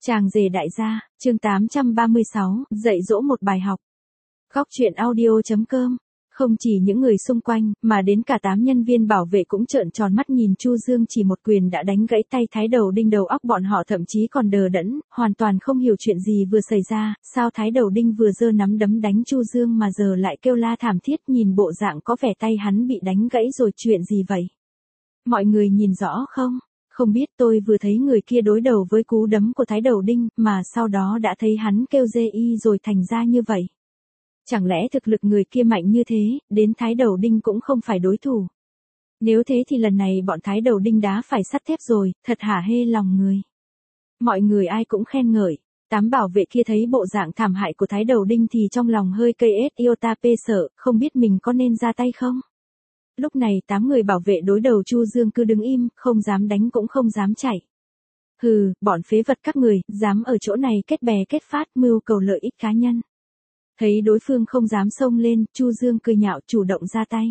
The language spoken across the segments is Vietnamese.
Chàng rể đại gia, chương 836, dạy dỗ một bài học. Góc truyện audio.com. Không chỉ những người xung quanh, mà đến cả 8 nhân viên bảo vệ cũng trợn tròn mắt nhìn Chu Dương chỉ một quyền đã đánh gãy tay Thái Đầu Đinh, đầu óc bọn họ thậm chí còn đờ đẫn, hoàn toàn không hiểu chuyện gì vừa xảy ra, sao Thái Đầu Đinh vừa giơ nắm đấm đánh Chu Dương mà giờ lại kêu la thảm thiết, nhìn bộ dạng có vẻ tay hắn bị đánh gãy rồi, chuyện gì vậy? Mọi người nhìn rõ không? Không biết, tôi vừa thấy người kia đối đầu với cú đấm của Thái Đầu Đinh, mà sau đó đã thấy hắn kêu dê y rồi thành ra như vậy. Chẳng lẽ thực lực người kia mạnh như thế, đến Thái Đầu Đinh cũng không phải đối thủ. Nếu thế thì lần này bọn Thái Đầu Đinh đá phải sắt thép rồi, thật hả hê lòng người. Mọi người ai cũng khen ngợi. 8 bảo vệ kia thấy bộ dạng thảm hại của Thái Đầu Đinh thì trong lòng hơi cây ết iota pê sợ, không biết mình có nên ra tay không? Lúc này 8 người bảo vệ đối đầu Chu Dương cứ đứng im, không dám đánh cũng không dám chạy. Hừ, bọn phế vật các người, dám ở chỗ này kết bè kết phát mưu cầu lợi ích cá nhân. Thấy đối phương không dám xông lên, Chu Dương cười nhạo chủ động ra tay.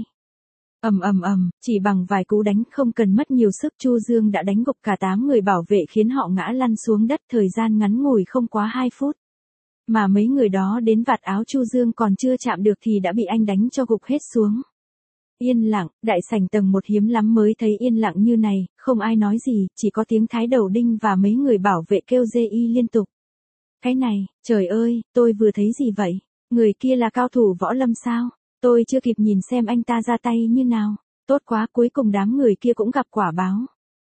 Chỉ bằng vài cú đánh không cần mất nhiều sức Chu Dương đã đánh gục cả 8 người bảo vệ khiến họ ngã lăn xuống đất, thời gian ngắn ngủi không quá 2 phút. Mà mấy người đó đến vạt áo Chu Dương còn chưa chạm được thì đã bị anh đánh cho gục hết xuống. Yên lặng, đại sảnh tầng 1 hiếm lắm mới thấy yên lặng như này, không ai nói gì, chỉ có tiếng Thái Đầu Đinh và mấy người bảo vệ kêu dê y liên tục. Cái này, trời ơi, tôi vừa thấy gì vậy? Người kia là cao thủ võ lâm sao? Tôi chưa kịp nhìn xem anh ta ra tay như nào. Tốt quá, cuối cùng đám người kia cũng gặp quả báo.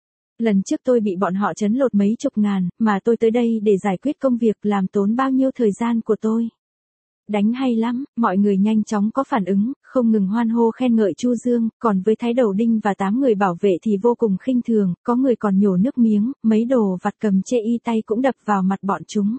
Lần trước tôi bị bọn họ trấn lột mấy chục ngàn, mà tôi tới đây để giải quyết công việc, làm tốn bao nhiêu thời gian của tôi. Đánh hay lắm, mọi người nhanh chóng có phản ứng, không ngừng hoan hô khen ngợi Chu Dương, còn với Thái Đầu Đinh và 8 người bảo vệ thì vô cùng khinh thường, có người còn nhổ nước miếng, mấy đồ vặt cầm chê y tay cũng đập vào mặt bọn chúng.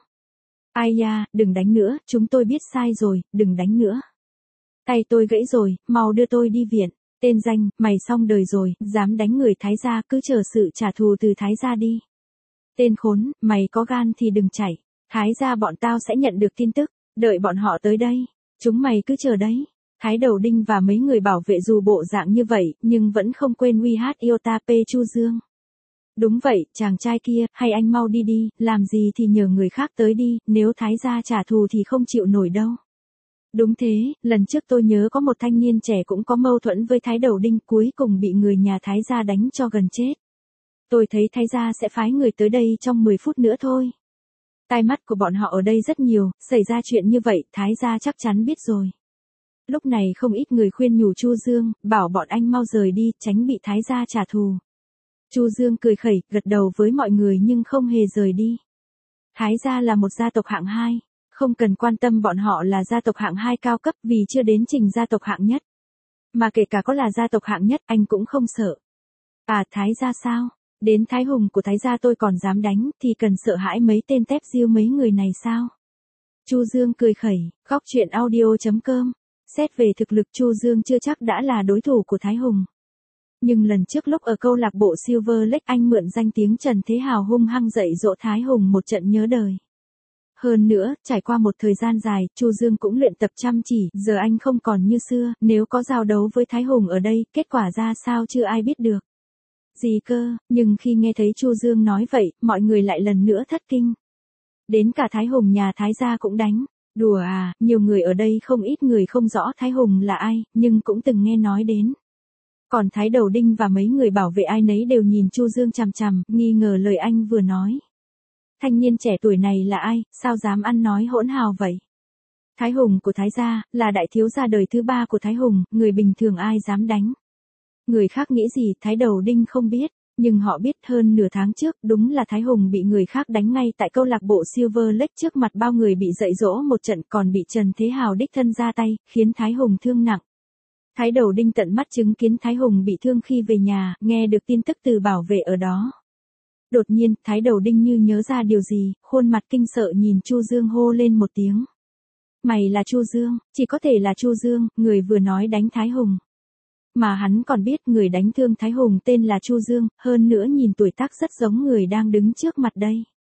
Ai da, đừng đánh nữa, chúng tôi biết sai rồi, đừng đánh nữa. Tay tôi gãy rồi, mau đưa tôi đi viện. Tên danh, mày xong đời rồi, dám đánh người Thái gia, cứ chờ sự trả thù từ Thái gia đi. Tên khốn, mày có gan thì đừng chạy, Thái gia bọn tao sẽ nhận được tin tức. Đợi bọn họ tới đây, chúng mày cứ chờ đấy. Thái Đầu Đinh và mấy người bảo vệ dù bộ dạng như vậy, nhưng vẫn không quên uy hát iota p Chu Dương. Đúng vậy, chàng trai kia, hay anh mau đi đi, làm gì thì nhờ người khác tới đi, nếu Thái gia trả thù thì không chịu nổi đâu. Đúng thế, lần trước tôi nhớ có một thanh niên trẻ cũng có mâu thuẫn với Thái Đầu Đinh, cuối cùng bị người nhà Thái gia đánh cho gần chết. Tôi thấy Thái gia sẽ phái người tới đây trong 10 phút nữa thôi. Tai mắt của bọn họ ở đây rất nhiều, xảy ra chuyện như vậy, Thái gia chắc chắn biết rồi. Lúc này không ít người khuyên nhủ Chu Dương, bảo bọn anh mau rời đi, tránh bị Thái gia trả thù. Chu Dương cười khẩy, gật đầu với mọi người nhưng không hề rời đi. Thái gia là một gia tộc hạng 2, không cần quan tâm bọn họ là gia tộc hạng 2 cao cấp vì chưa đến trình gia tộc hạng nhất. Mà kể cả có là gia tộc hạng nhất, anh cũng không sợ. À, Thái gia sao? Đến Thái Hùng của Thái gia tôi còn dám đánh, thì cần sợ hãi mấy tên tép diêu mấy người này sao? Chu Dương cười khẩy, góc truyện audio.com. Xét về thực lực Chu Dương chưa chắc đã là đối thủ của Thái Hùng. Nhưng lần trước lúc ở câu lạc bộ Silver Lake anh mượn danh tiếng Trần Thế Hào hung hăng dạy dỗ Thái Hùng một trận nhớ đời. Hơn nữa, trải qua một thời gian dài, Chu Dương cũng luyện tập chăm chỉ, giờ anh không còn như xưa, nếu có giao đấu với Thái Hùng ở đây, kết quả ra sao chưa ai biết được. Gì cơ, nhưng khi nghe thấy Chu Dương nói vậy, mọi người lại lần nữa thất kinh. Đến cả Thái Hùng nhà Thái gia cũng đánh. Đùa à, nhiều người ở đây không ít người không rõ Thái Hùng là ai, nhưng cũng từng nghe nói đến. Còn Thái Đầu Đinh và mấy người bảo vệ ai nấy đều nhìn Chu Dương chằm chằm, nghi ngờ lời anh vừa nói. Thanh niên trẻ tuổi này là ai, sao dám ăn nói hỗn hào vậy? Thái Hùng của Thái gia, là đại thiếu gia đời thứ 3 của Thái Hùng, người bình thường ai dám đánh. Người khác nghĩ gì Thái Đầu Đinh không biết, nhưng họ biết hơn nửa tháng trước đúng là Thái Hùng bị người khác đánh ngay tại câu lạc bộ Silver Lake trước mặt bao người bị dạy dỗ một trận, còn bị Trần Thế Hào đích thân ra tay, khiến Thái Hùng thương nặng. Thái Đầu Đinh tận mắt chứng kiến Thái Hùng bị thương khi về nhà, nghe được tin tức từ bảo vệ ở đó. Đột nhiên, Thái Đầu Đinh như nhớ ra điều gì, khuôn mặt kinh sợ nhìn Chu Dương hô lên một tiếng. Mày là Chu Dương, chỉ có thể là Chu Dương, người vừa nói đánh Thái Hùng. Mà hắn còn biết người đánh thương Thái Hùng tên là Chu Dương, hơn nữa nhìn tuổi tác rất giống người đang đứng trước mặt đây.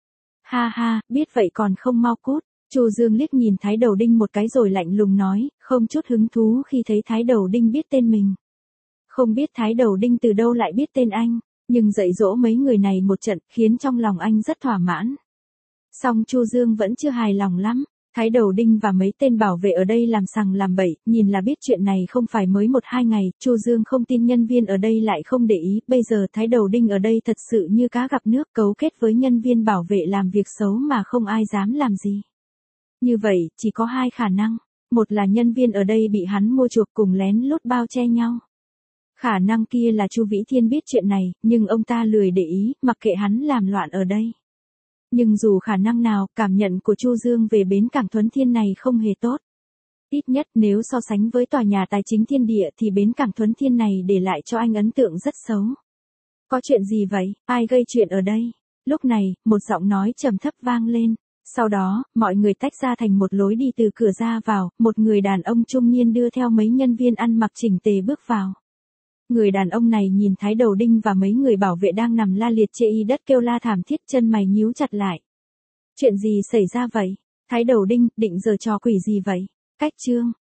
Ha ha, biết vậy còn không mau cút. Chu Dương liếc nhìn Thái Đầu Đinh một cái rồi lạnh lùng nói, không chút hứng thú khi thấy Thái Đầu Đinh biết tên mình. Không biết Thái Đầu Đinh từ đâu lại biết tên anh, nhưng dạy dỗ mấy người này một trận khiến trong lòng anh rất thỏa mãn. Song Chu Dương vẫn chưa hài lòng lắm. Thái Đầu Đinh và mấy tên bảo vệ ở đây làm sằng làm bậy, nhìn là biết chuyện này không phải mới 1-2 ngày, Chu Dương không tin nhân viên ở đây lại không để ý, bây giờ Thái Đầu Đinh ở đây thật sự như cá gặp nước, cấu kết với nhân viên bảo vệ làm việc xấu mà không ai dám làm gì. Như vậy, chỉ có 2 khả năng, một là nhân viên ở đây bị hắn mua chuộc cùng lén lút bao che nhau. Khả năng kia là Chu Vĩ Thiên biết chuyện này, nhưng ông ta lười để ý, mặc kệ hắn làm loạn ở đây. Nhưng dù khả năng nào, cảm nhận của Chu Dương về bến cảng Thuấn Thiên này không hề tốt. Ít nhất nếu so sánh với tòa nhà tài chính Thiên Địa thì bến cảng Thuấn Thiên này để lại cho anh ấn tượng rất xấu. Có chuyện gì vậy, ai gây chuyện ở đây? Lúc này, một giọng nói trầm thấp vang lên. Sau đó, mọi người tách ra thành một lối đi từ cửa ra vào, một người đàn ông trung niên đưa theo mấy nhân viên ăn mặc chỉnh tề bước vào. Người đàn ông này nhìn Thái Đầu Đinh và mấy người bảo vệ đang nằm la liệt trên y đất kêu la thảm thiết, chân mày nhíu chặt lại. Chuyện gì xảy ra vậy? Thái Đầu Đinh, định giở trò quỷ gì vậy? Cách chương